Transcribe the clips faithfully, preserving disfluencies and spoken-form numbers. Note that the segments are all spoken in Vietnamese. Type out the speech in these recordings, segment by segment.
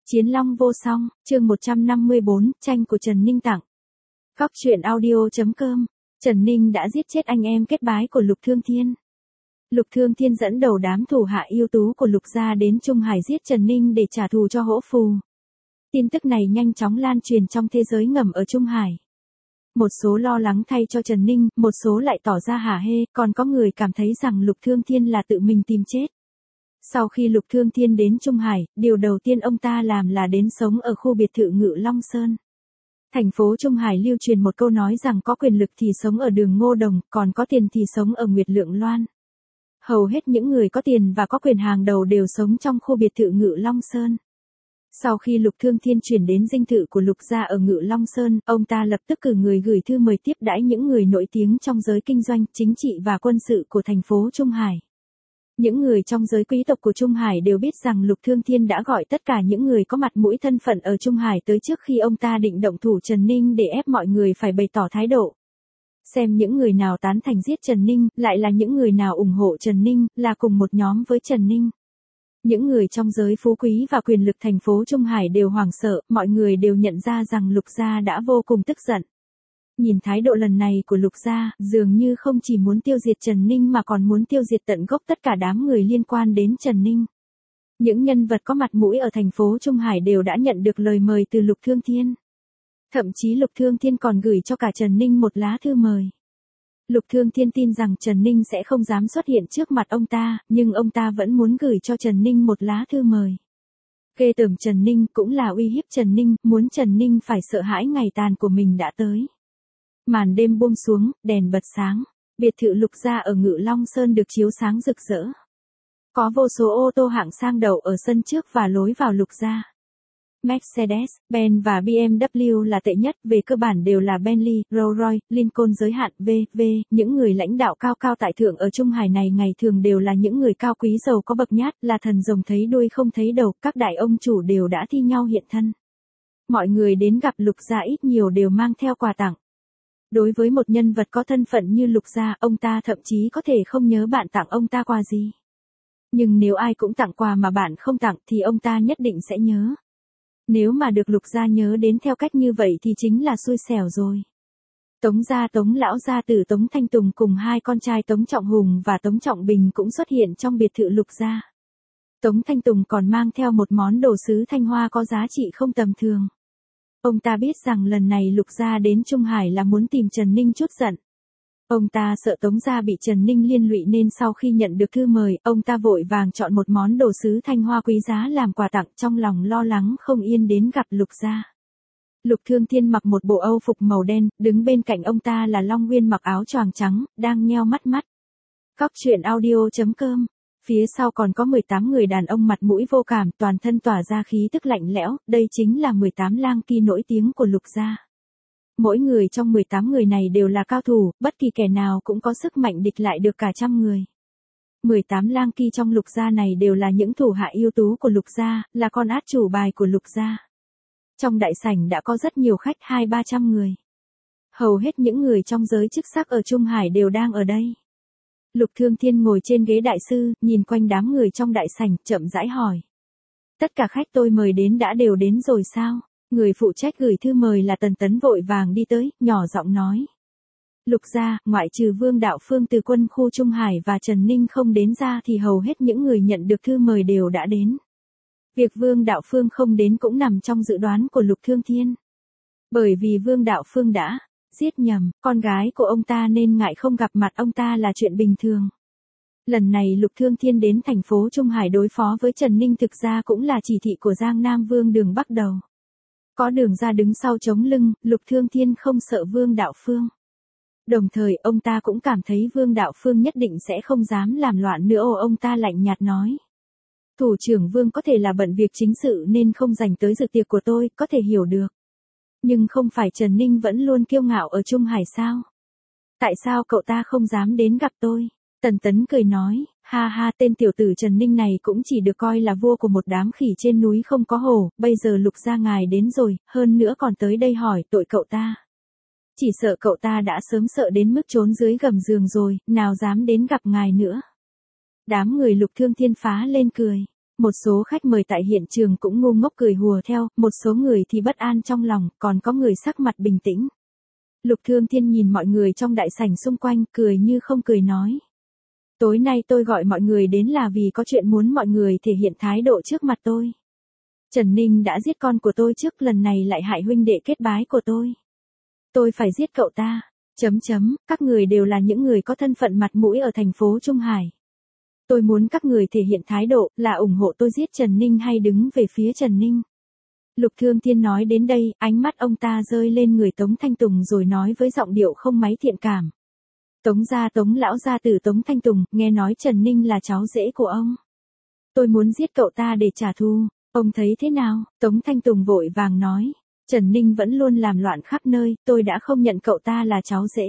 Chiến Long vô song, chương một trăm năm mươi bốn, tranh của Trần Ninh tặng. Góc truyện audio.com, Trần Ninh đã giết chết anh em kết bái của Lục Thương Thiên. Lục Thương Thiên dẫn đầu đám thủ hạ ưu tú của Lục gia đến Trung Hải giết Trần Ninh để trả thù cho Hỗ Phù. Tin tức này nhanh chóng lan truyền trong thế giới ngầm ở Trung Hải. Một số lo lắng thay cho Trần Ninh, một số lại tỏ ra hả hê, còn có người cảm thấy rằng Lục Thương Thiên là tự mình tìm chết. Sau khi Lục Thương Thiên đến Trung Hải, điều đầu tiên ông ta làm là đến sống ở khu biệt thự Ngự Long Sơn. Thành phố Trung Hải lưu truyền một câu nói rằng có quyền lực thì sống ở đường Ngô Đồng, còn có tiền thì sống ở Nguyệt Lượng Loan. Hầu hết những người có tiền và có quyền hàng đầu đều sống trong khu biệt thự Ngự Long Sơn. Sau khi Lục Thương Thiên chuyển đến dinh thự của Lục gia ở Ngự Long Sơn, ông ta lập tức cử người gửi thư mời tiếp đãi những người nổi tiếng trong giới kinh doanh, chính trị và quân sự của thành phố Trung Hải. Những người trong giới quý tộc của Trung Hải đều biết rằng Lục Thương Thiên đã gọi tất cả những người có mặt mũi thân phận ở Trung Hải tới trước khi ông ta định động thủ Trần Ninh để ép mọi người phải bày tỏ thái độ. Xem những người nào tán thành giết Trần Ninh, lại là những người nào ủng hộ Trần Ninh, là cùng một nhóm với Trần Ninh. Những người trong giới phú quý và quyền lực thành phố Trung Hải đều hoảng sợ, mọi người đều nhận ra rằng Lục gia đã vô cùng tức giận. Nhìn thái độ lần này của Lục gia, dường như không chỉ muốn tiêu diệt Trần Ninh mà còn muốn tiêu diệt tận gốc tất cả đám người liên quan đến Trần Ninh. Những nhân vật có mặt mũi ở thành phố Trung Hải đều đã nhận được lời mời từ Lục Thương Thiên. Thậm chí Lục Thương Thiên còn gửi cho cả Trần Ninh một lá thư mời. Lục Thương Thiên tin rằng Trần Ninh sẽ không dám xuất hiện trước mặt ông ta, nhưng ông ta vẫn muốn gửi cho Trần Ninh một lá thư mời. Ghê tởm Trần Ninh cũng là uy hiếp Trần Ninh, muốn Trần Ninh phải sợ hãi ngày tàn của mình đã tới. Màn đêm buông xuống, đèn bật sáng, biệt thự Lục gia ở Ngự Long Sơn được chiếu sáng rực rỡ. Có vô số ô tô hạng sang đậu ở sân trước và lối vào Lục gia. Mercedes, Benz và bê em vê là tệ nhất, về cơ bản đều là Bentley, Rolls-Royce, Lincoln giới hạn, vân vân Những người lãnh đạo cao cao tại thượng ở Trung Hải này ngày thường đều là những người cao quý giàu có bậc nhát, là thần rồng thấy đuôi không thấy đầu, các đại ông chủ đều đã thi nhau hiện thân. Mọi người đến gặp Lục gia ít nhiều đều mang theo quà tặng. Đối với một nhân vật có thân phận như Lục gia, ông ta thậm chí có thể không nhớ bạn tặng ông ta quà gì. Nhưng nếu ai cũng tặng quà mà bạn không tặng thì ông ta nhất định sẽ nhớ. Nếu mà được Lục gia nhớ đến theo cách như vậy thì chính là xui xẻo rồi. Tống gia Tống lão gia tử Tống Thanh Tùng cùng hai con trai Tống Trọng Hùng và Tống Trọng Bình cũng xuất hiện trong biệt thự Lục gia. Tống Thanh Tùng còn mang theo một món đồ sứ Thanh Hoa có giá trị không tầm thường. Ông ta biết rằng lần này Lục gia đến Trung Hải là muốn tìm Trần Ninh chút giận. Ông ta sợ Tống gia bị Trần Ninh liên lụy nên sau khi nhận được thư mời, ông ta vội vàng chọn một món đồ sứ Thanh Hoa quý giá làm quà tặng, trong lòng lo lắng không yên đến gặp Lục gia. Lục Thương Thiên mặc một bộ âu phục màu đen, đứng bên cạnh ông ta là Long Nguyên mặc áo choàng trắng, đang nheo mắt mắt. Góc truyện audio.com. Phía sau còn có mười tám người đàn ông mặt mũi vô cảm, toàn thân tỏa ra khí tức lạnh lẽo, đây chính là mười tám lang kỳ nổi tiếng của Lục gia. Mỗi người trong mười tám người này đều là cao thủ, bất kỳ kẻ nào cũng có sức mạnh địch lại được cả trăm người. mười tám lang kỳ trong Lục gia này đều là những thủ hạ ưu tú của Lục gia, là con át chủ bài của Lục gia. Trong đại sảnh đã có rất nhiều khách, hai ba trăm người. Hầu hết những người trong giới chức sắc ở Trung Hải đều đang ở đây. Lục Thương Thiên ngồi trên ghế đại sư, nhìn quanh đám người trong đại sảnh, chậm rãi hỏi. Tất cả khách tôi mời đến đã đều đến rồi sao? Người phụ trách gửi thư mời là Tần Tấn vội vàng đi tới, nhỏ giọng nói. Lục gia, ngoại trừ Vương Đạo Phương từ quân khu Trung Hải và Trần Ninh không đến ra thì hầu hết những người nhận được thư mời đều đã đến. Việc Vương Đạo Phương không đến cũng nằm trong dự đoán của Lục Thương Thiên. Bởi vì Vương Đạo Phương đã giết nhầm con gái của ông ta nên ngại không gặp mặt ông ta là chuyện bình thường. Lần này Lục Thương Thiên đến thành phố Trung Hải đối phó với Trần Ninh thực ra cũng là chỉ thị của Giang Nam Vương Đường bắt đầu. Có Đường ra đứng sau chống lưng, Lục Thương Thiên không sợ Vương Đạo Phương. Đồng thời ông ta cũng cảm thấy Vương Đạo Phương nhất định sẽ không dám làm loạn nữa. Ô ông ta lạnh nhạt nói. Thủ trưởng Vương có thể là bận việc chính sự nên không dành tới dự tiệc của tôi, có thể hiểu được. Nhưng không phải Trần Ninh vẫn luôn kiêu ngạo ở Trung Hải sao? Tại sao cậu ta không dám đến gặp tôi? Tần Tấn cười nói, ha ha, tên tiểu tử Trần Ninh này cũng chỉ được coi là vua của một đám khỉ trên núi không có hổ, bây giờ Lục gia ngài đến rồi, hơn nữa còn tới đây hỏi tội cậu ta. Chỉ sợ cậu ta đã sớm sợ đến mức trốn dưới gầm giường rồi, nào dám đến gặp ngài nữa. Đám người Lục Thương Thiên phá lên cười. Một số khách mời tại hiện trường cũng ngu ngốc cười hùa theo, một số người thì bất an trong lòng, còn có người sắc mặt bình tĩnh. Lục Thương Thiên nhìn mọi người trong đại sảnh xung quanh, cười như không cười nói. Tối nay tôi gọi mọi người đến là vì có chuyện muốn mọi người thể hiện thái độ trước mặt tôi. Trần Ninh đã giết con của tôi trước, lần này lại hại huynh đệ kết bái của tôi. Tôi phải giết cậu ta. Chấm chấm, các người đều là những người có thân phận mặt mũi ở thành phố Trung Hải. Tôi muốn các người thể hiện thái độ, là ủng hộ tôi giết Trần Ninh hay đứng về phía Trần Ninh. Lục Thương Thiên nói đến đây, ánh mắt ông ta rơi lên người Tống Thanh Tùng rồi nói với giọng điệu không mấy thiện cảm. Tống gia Tống lão gia tử Tống Thanh Tùng, nghe nói Trần Ninh là cháu rể của ông. Tôi muốn giết cậu ta để trả thù, ông thấy thế nào? Tống Thanh Tùng vội vàng nói. Trần Ninh vẫn luôn làm loạn khắp nơi, tôi đã không nhận cậu ta là cháu rể.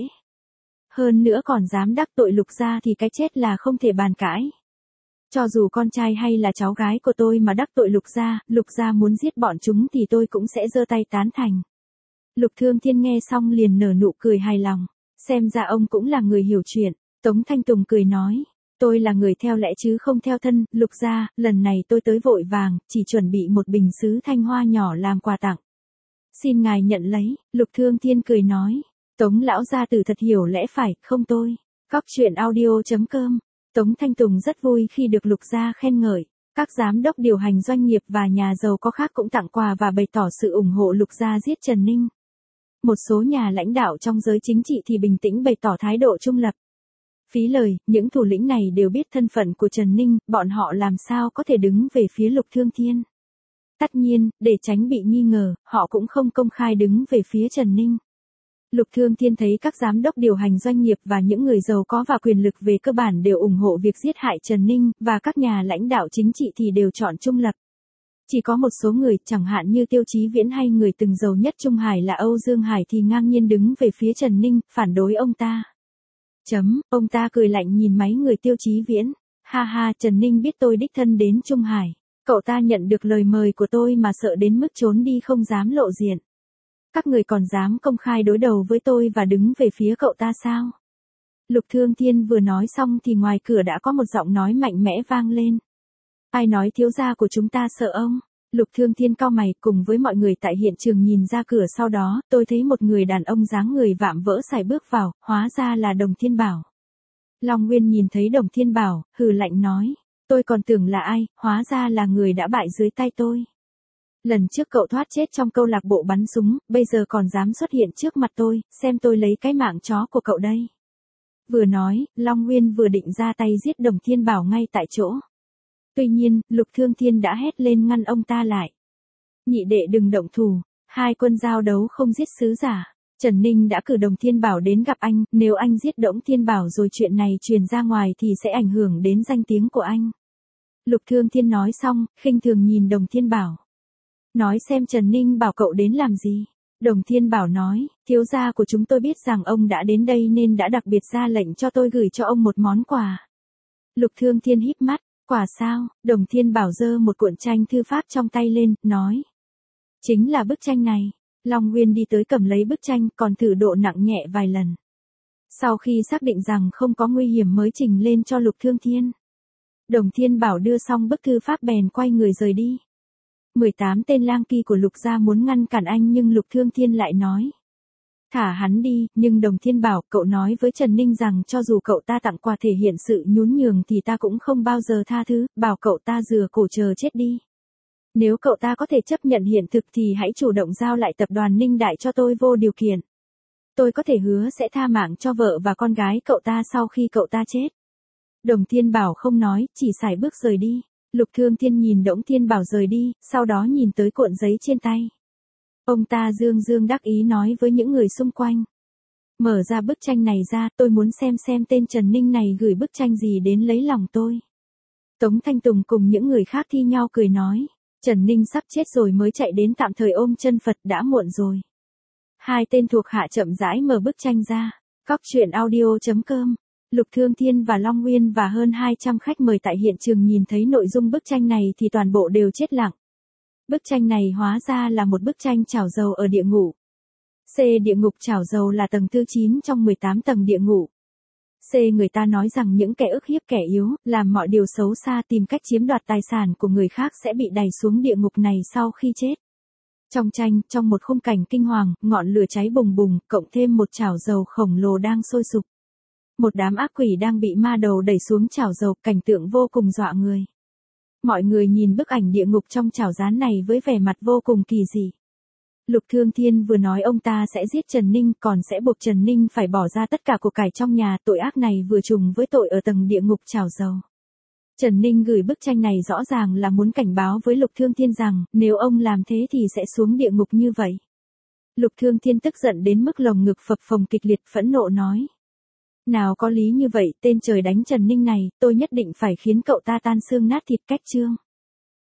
Hơn nữa còn dám đắc tội Lục gia thì cái chết là không thể bàn cãi. Cho dù con trai hay là cháu gái của tôi mà đắc tội Lục gia, Lục gia muốn giết bọn chúng thì tôi cũng sẽ giơ tay tán thành. Lục Thương Thiên nghe xong liền nở nụ cười hài lòng. Xem ra ông cũng là người hiểu chuyện. Tống Thanh Tùng cười nói. Tôi là người theo lẽ chứ không theo thân. Lục gia, lần này tôi tới vội vàng, chỉ chuẩn bị một bình sứ thanh hoa nhỏ làm quà tặng. Xin ngài nhận lấy. Lục Thương Thiên cười nói. Tống lão gia tử thật hiểu lẽ phải, không tôi. Góc truyện audio chấm com. Tống Thanh Tùng rất vui khi được Lục gia khen ngợi. Các giám đốc điều hành doanh nghiệp và nhà giàu có khác cũng tặng quà và bày tỏ sự ủng hộ Lục gia giết Trần Ninh. Một số nhà lãnh đạo trong giới chính trị thì bình tĩnh bày tỏ thái độ trung lập. Phí lời, những thủ lĩnh này đều biết thân phận của Trần Ninh, bọn họ làm sao có thể đứng về phía Lục Thương Thiên. Tất nhiên, để tránh bị nghi ngờ, họ cũng không công khai đứng về phía Trần Ninh. Lục Thương Thiên thấy các giám đốc điều hành doanh nghiệp và những người giàu có và quyền lực về cơ bản đều ủng hộ việc giết hại Trần Ninh, và các nhà lãnh đạo chính trị thì đều chọn trung lập. Chỉ có một số người, chẳng hạn như Tiêu Chí Viễn hay người từng giàu nhất Trung Hải là Âu Dương Hải thì ngang nhiên đứng về phía Trần Ninh, phản đối ông ta. Chấm, ông ta cười lạnh nhìn mấy người Tiêu Chí Viễn. Ha ha, Trần Ninh biết tôi đích thân đến Trung Hải. Cậu ta nhận được lời mời của tôi mà sợ đến mức trốn đi không dám lộ diện. Các người còn dám công khai đối đầu với tôi và đứng về phía cậu ta sao? Lục Thương Thiên vừa nói xong thì ngoài cửa đã có một giọng nói mạnh mẽ vang lên. Ai nói thiếu gia của chúng ta sợ ông? Lục Thương Thiên cau mày cùng với mọi người tại hiện trường nhìn ra cửa, sau đó tôi thấy một người đàn ông dáng người vạm vỡ sải bước vào, hóa ra là Đồng Thiên Bảo. Long Nguyên nhìn thấy Đồng Thiên Bảo, hừ lạnh nói. Tôi còn tưởng là ai, hóa ra là người đã bại dưới tay tôi. Lần trước cậu thoát chết trong câu lạc bộ bắn súng, bây giờ còn dám xuất hiện trước mặt tôi, xem tôi lấy cái mạng chó của cậu đây. Vừa nói, Long Nguyên vừa định ra tay giết Đồng Thiên Bảo ngay tại chỗ. Tuy nhiên, Lục Thương Thiên đã hét lên ngăn ông ta lại. Nhị đệ đừng động thủ, hai quân giao đấu không giết sứ giả. Trần Ninh đã cử Đồng Thiên Bảo đến gặp anh, nếu anh giết Đổng Thiên Bảo rồi chuyện này truyền ra ngoài thì sẽ ảnh hưởng đến danh tiếng của anh. Lục Thương Thiên nói xong, khinh thường nhìn Đồng Thiên Bảo. Nói xem Trần Ninh bảo cậu đến làm gì? Đồng Thiên Bảo nói, thiếu gia của chúng tôi biết rằng ông đã đến đây nên đã đặc biệt ra lệnh cho tôi gửi cho ông một món quà. Lục Thương Thiên híp mắt. Quả sao? Đồng Thiên Bảo giơ một cuộn tranh thư pháp trong tay lên, nói. Chính là bức tranh này. Long Nguyên đi tới cầm lấy bức tranh còn thử độ nặng nhẹ vài lần. Sau khi xác định rằng không có nguy hiểm mới trình lên cho Lục Thương Thiên. Đồng Thiên Bảo đưa xong bức thư pháp bèn quay người rời đi. mười tám tên lang kỳ của Lục gia muốn ngăn cản anh nhưng Lục Thương Thiên lại nói. Thả hắn đi, nhưng Đồng Thiên Bảo, cậu nói với Trần Ninh rằng cho dù cậu ta tặng quà thể hiện sự nhún nhường thì ta cũng không bao giờ tha thứ, bảo cậu ta rửa cổ chờ chết đi. Nếu cậu ta có thể chấp nhận hiện thực thì hãy chủ động giao lại tập đoàn Ninh Đại cho tôi vô điều kiện. Tôi có thể hứa sẽ tha mạng cho vợ và con gái cậu ta sau khi cậu ta chết. Đồng Thiên Bảo không nói, chỉ sải bước rời đi. Lục Thương Thiên nhìn Đổng Thiên Bảo rời đi, sau đó nhìn tới cuộn giấy trên tay. Ông ta dương dương đắc ý nói với những người xung quanh. Mở ra bức tranh này ra, tôi muốn xem xem tên Trần Ninh này gửi bức tranh gì đến lấy lòng tôi. Tống Thanh Tùng cùng những người khác thi nhau cười nói. Trần Ninh sắp chết rồi mới chạy đến tạm thời ôm chân Phật, đã muộn rồi. Hai tên thuộc hạ chậm rãi mở bức tranh ra. Góc truyện audio chấm com. Lục Thương Thiên và Long Nguyên và hơn hai trăm khách mời tại hiện trường nhìn thấy nội dung bức tranh này thì toàn bộ đều chết lặng. Bức tranh này hóa ra là một bức tranh chảo dầu ở địa ngục. C. Địa ngục chảo dầu là tầng thứ chín trong mười tám tầng địa ngục. C. Người ta nói rằng những kẻ ức hiếp kẻ yếu, làm mọi điều xấu xa tìm cách chiếm đoạt tài sản của người khác sẽ bị đày xuống địa ngục này sau khi chết. Trong tranh, trong một khung cảnh kinh hoàng, ngọn lửa cháy bùng bùng, cộng thêm một chảo dầu khổng lồ đang sôi sục. Một đám ác quỷ đang bị ma đầu đẩy xuống chảo dầu, cảnh tượng vô cùng dọa người. Mọi người nhìn bức ảnh địa ngục trong chảo rán này với vẻ mặt vô cùng kỳ dị. Lục Thương Thiên vừa nói ông ta sẽ giết Trần Ninh, còn sẽ buộc Trần Ninh phải bỏ ra tất cả của cải trong nhà, tội ác này vừa trùng với tội ở tầng địa ngục chảo dầu. Trần Ninh gửi bức tranh này rõ ràng là muốn cảnh báo với Lục Thương Thiên rằng, nếu ông làm thế thì sẽ xuống địa ngục như vậy. Lục Thương Thiên tức giận đến mức lồng ngực phập phồng kịch liệt, phẫn nộ nói. Nào có lý như vậy, tên trời đánh Trần Ninh này, tôi nhất định phải khiến cậu ta tan xương nát thịt, cách chương.